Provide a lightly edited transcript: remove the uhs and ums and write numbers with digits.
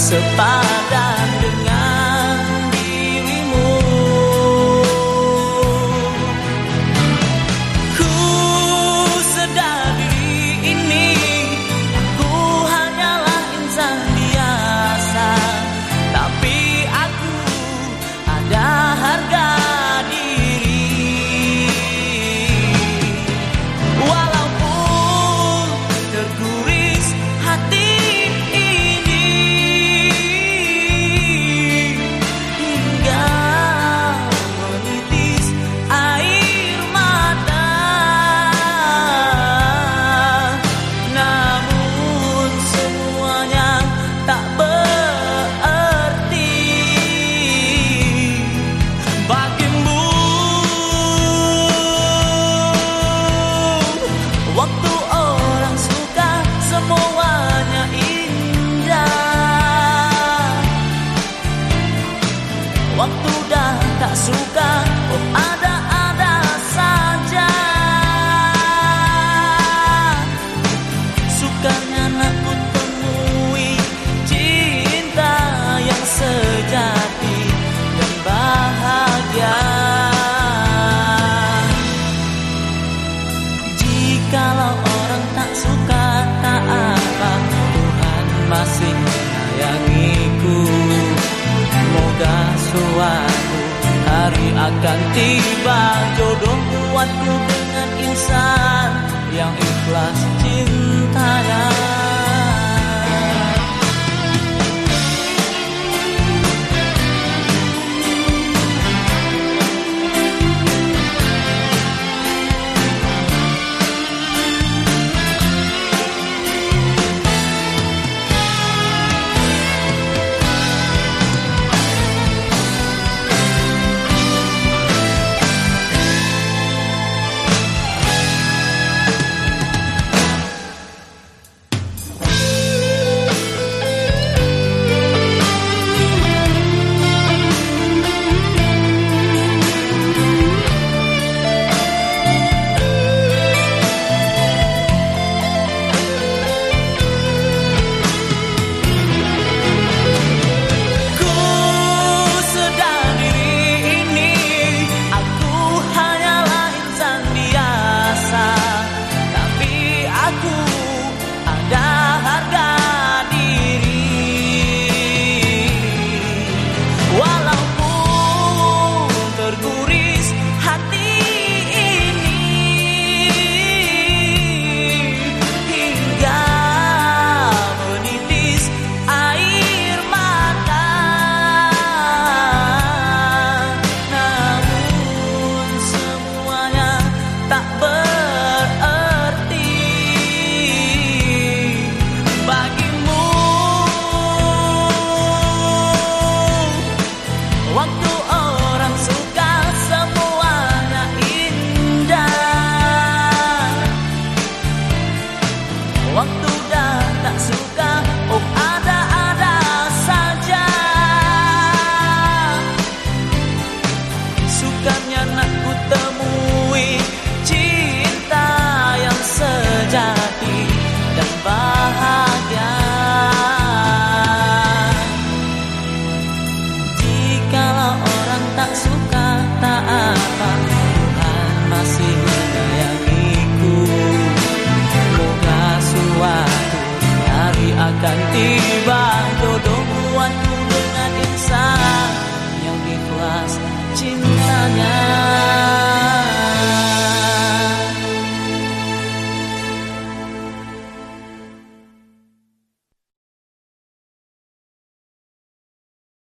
sepadan dengan dirimu. Ku sadari ini aku hanyalah insan biasa, tapi aku ada harga diri. Walaupun terguris hati ini hingga menitis air mata, namun semuanya tak berarti bagimu. Waktu orang suka semuanya indah, waktu dah tak suka oh ada-ada saja. Sukanya nak ku temui cinta yang sejati dan bahagia. Jikalau orang tak suka tak apa, Tuhan masih menyayangiku. Semoga suatu hari akan tiba, jodoh buatku dengan insan yang ikhlas cintanya.